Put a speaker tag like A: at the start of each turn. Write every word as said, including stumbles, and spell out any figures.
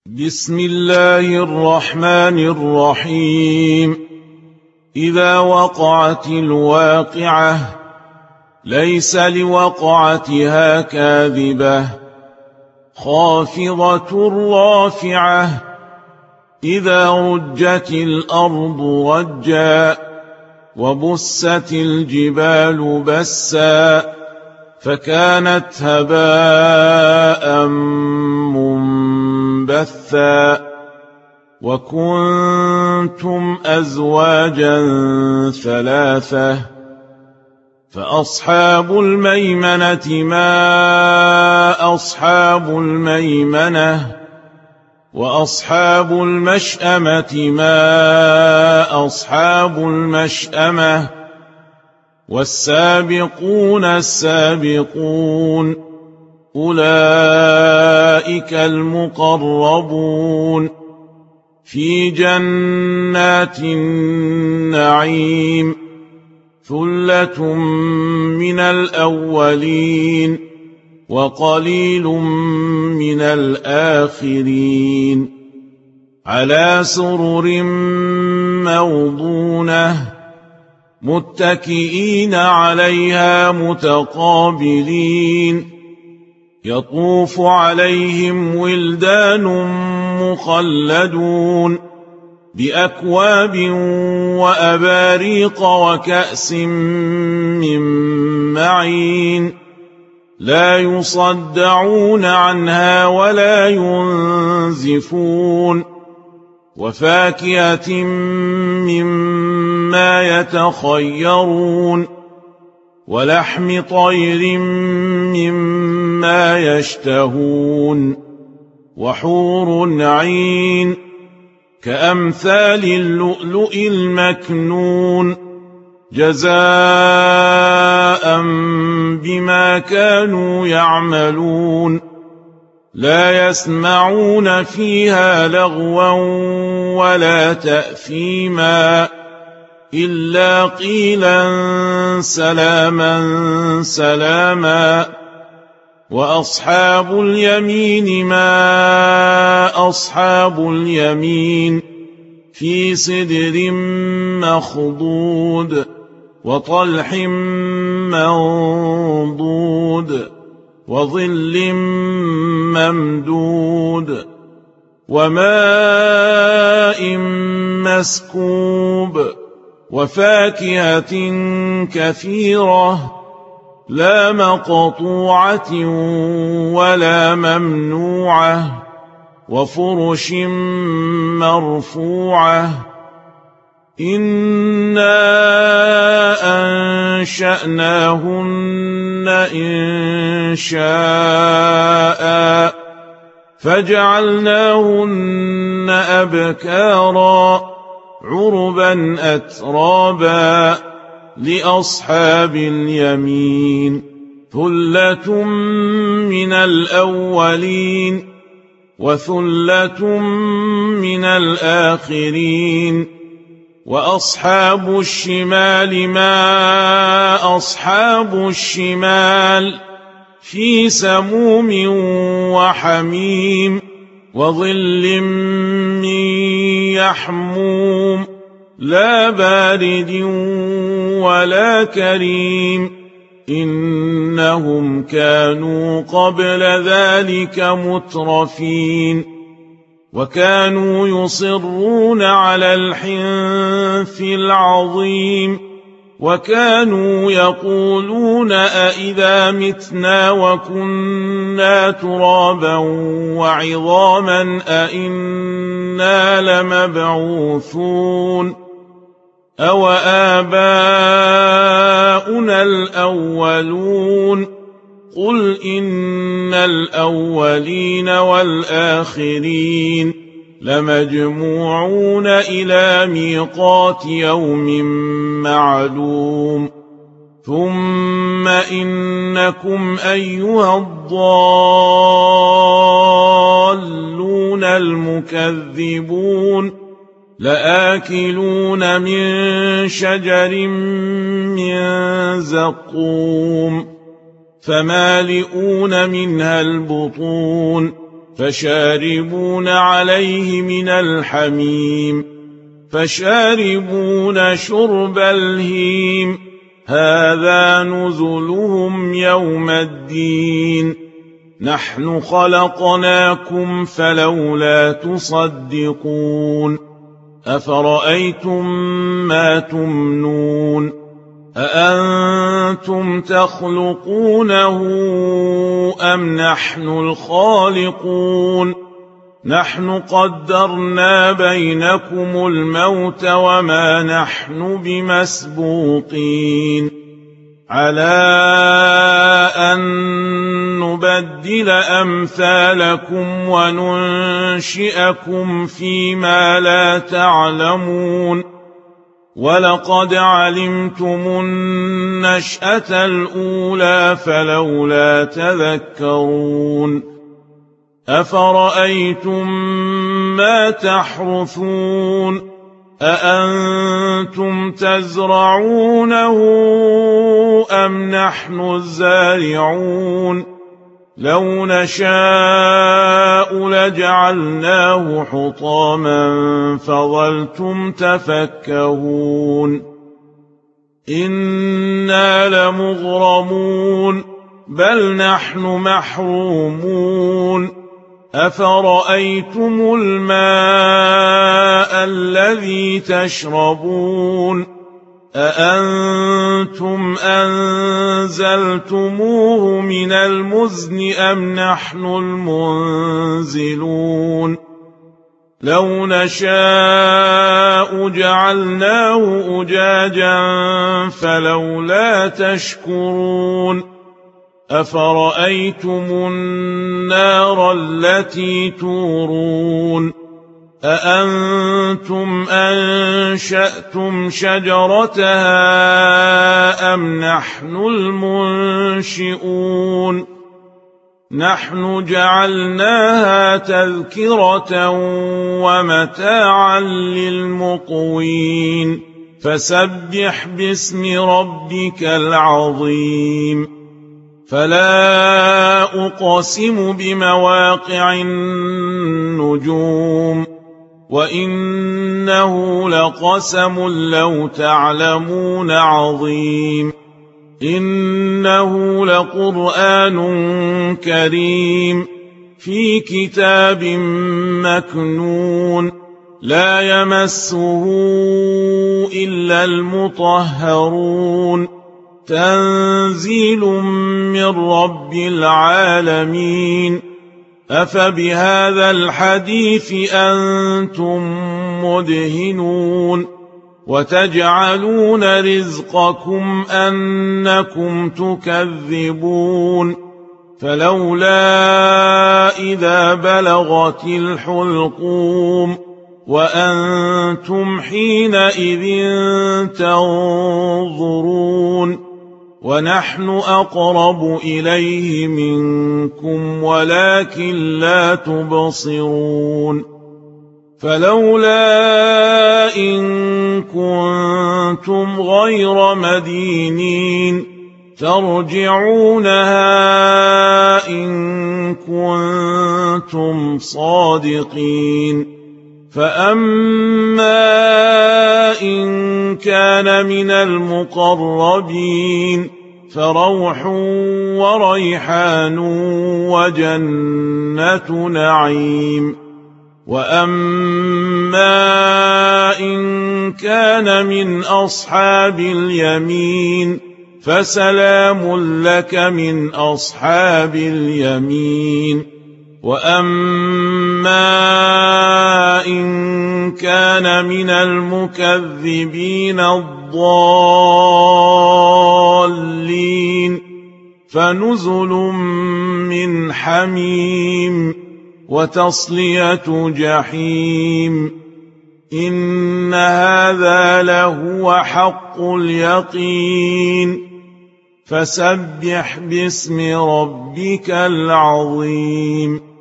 A: بسم الله الرحمن الرحيم. إذا وقعت الواقعة ليس لوقعتها كاذبة خافضة رافعة إذا رجت الأرض رجا وبست الجبال بسا فكانت هباء منبثا وكنتم أزواجا ثلاثة فأصحاب الميمنة ما أصحاب الميمنة وأصحاب المشأمة ما أصحاب المشأمة والسابقون السابقون أولئك المقربون في جنات النعيم ثلة من الأولين وقليل من الآخرين على سرر موضونة متكئين عليها متقابلين يطوف عليهم ولدان مخلدون بأكواب وأباريق وكأس من معين لا يصدعون عنها ولا ينزفون وفاكهة مما يتخيرون ولحم طير مما يشتهون وحور عين كأمثال اللؤلؤ المكنون جزاء بما كانوا يعملون لا يسمعون فيها لغوا ولا تأثيما إلا قيلا سلاما سلاما وأصحاب اليمين ما أصحاب اليمين في سدر مخضود وطلح منضود وظل ممدود وماء مسكوب وفاكهة كثيرة لا مقطوعة ولا ممنوعة وفرش مرفوعة إنا أنشأناهن إن شاء فجعلناهن أبكارا عربا أترابا لأصحاب اليمين ثلة من الأولين وثلة من الآخرين وأصحاب الشمال ما أصحاب الشمال في سموم وحميم وظل من يحموم لا بارد ولا كريم إنهم كانوا قبل ذلك مترفين وكانوا يصرون على الحنث العظيم وكانوا يقولون أئذا متنا وكنا ترابا وعظاما أئنا لمبعوثون أو آباؤنا الأولون قل إن الأولين والآخرين لمجموعون إلى ميقات يوم معلوم ثم إنكم أيها الضالون المكذبون لآكلون من شجر من زقوم فمالئون منها البطون فشاربون عليه من الحميم فشاربون شرب الهيم هذا نزلهم يوم الدين نحن خلقناكم فلولا تصدقون أفرأيتم ما تمنون أأنتم تخلقونه أم نحن الخالقون نحن قدرنا بينكم الموت وما نحن بمسبوقين على أن نبدل أمثالكم وننشئكم فيما لا تعلمون ولقد علمتم النشأة الأولى فلولا تذكرون أفرأيتم ما تحرثون أأنتم تزرعونه أم نحن الزارعون لو نشاء لجعلناه حطاما فظلتم تفكهون إنا لمغرمون بل نحن محرومون أفرأيتم الماء الذي تشربون أأنتم أنزلتموه من المزن أم نحن المنزلون لو نشاء جعلناه أجاجا فلولا تشكرون أفرأيتم النار التي تورون أأنتم أنشأتم شجرتها أم نحن المنشئون نحن جعلناها تذكرة ومتاعا للمقوين فسبح باسم ربك العظيم فلا أقسم بمواقع النجوم وإنه لقسم لو تعلمون عظيم إنه لقرآن كريم في كتاب مكنون لا يمسه إلا المطهرون تنزيل من رب العالمين أفبهذا الحديث أنتم مدهنون وتجعلون رزقكم أنكم تكذبون فلولا إذا بلغت الحلقوم وأنتم حينئذ تنظرون ونحن أقرب إليه منكم ولكن لا تبصرون فلولا إن كنتم غير مدينين ترجعونها إن كنتم صادقين فأما إن كان من المقربين فروح وريحان وجنة نعيم وأما إن كان من أصحاب اليمين فسلام لك من أصحاب اليمين وأما إن كان من المكذبين الضالين فنزل من حميم وتصلية جحيم إن هذا لهو حق اليقين فسبح باسم ربك العظيم